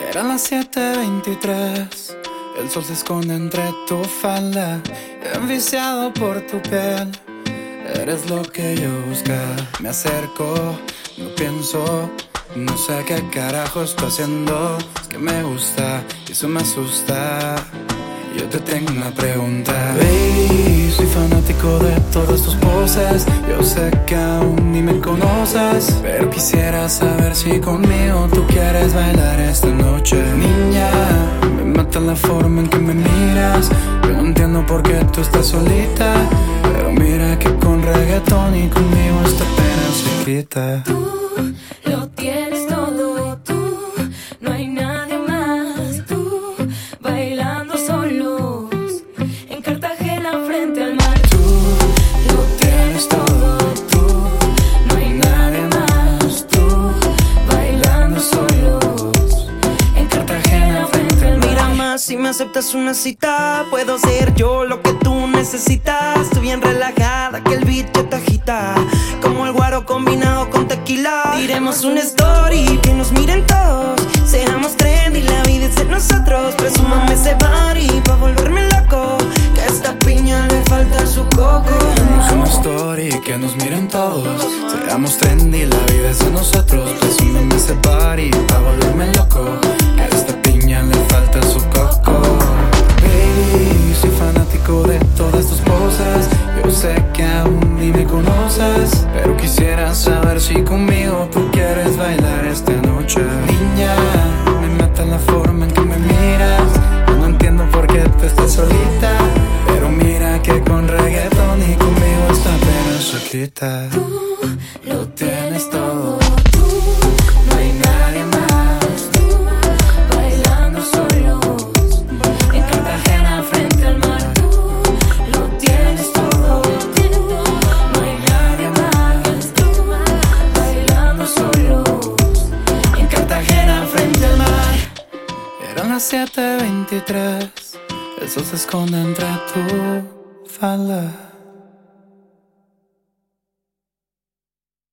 Eran las 7:23. El sol se esconde entre tu falda. Enviciado por tu piel, eres lo que yo buscaba. Me acerco, no pienso, no sé qué carajo estoy haciendo. Es que me gusta y eso me asusta. Yo te tengo una pregunta. Baby, soy fanático de todas tus poses. Yo sé que aún ni me conoces, pero quisiera saber si conmigo tú quieres bailar esta noche. Niña, me mata la forma en que me miras. Yo no entiendo por qué tú estás solita, pero mira que con reggaetón y conmigo esta pena se quita. Tú lo tienes todo, tú, no hay nadie más. Tú, bailando solos en Cartagena frente al mar. Tú lo tienes todo, tú, no hay nadie más. Tú, bailando solos en Cartagena frente al mar. Mira más, si me aceptas una cita, puedo ser yo lo que tú necesitas. Estoy bien relajada, que el beat ya te agita, como el guaro combinado con tequila. Tiremos una story, que nos miren todos, seamos trendy, la vida es de nosotros. Presúmame ese body pa' volverme loco, que a esta piña le falta su coco. Hagamos una story, que nos miren todos, seamos trendy, la vida es de nosotros. Presúmeme ese party pa' volverme loco, que a esta piña le falta su coco. Baby, soy fanático de todas tus poses. Yo sé que aún ni me conoces, pero quisiera saber si conmigo tú quieres bailar esta noche. Niña, me mata la forma en que me miras. Yo no entiendo por qué tú estás solita, pero mira que con reggaetón y conmigo esta pena se quita. Tú lo tienes todo, tú, no hay nadie más. Tú, bailando solos en Cartagena frente al mar. Tú lo tienes todo, no hay nadie más. Tú, bailando solos en Cartagena frente al mar. Eran las 7:23. El sol se esconde entre tu falda.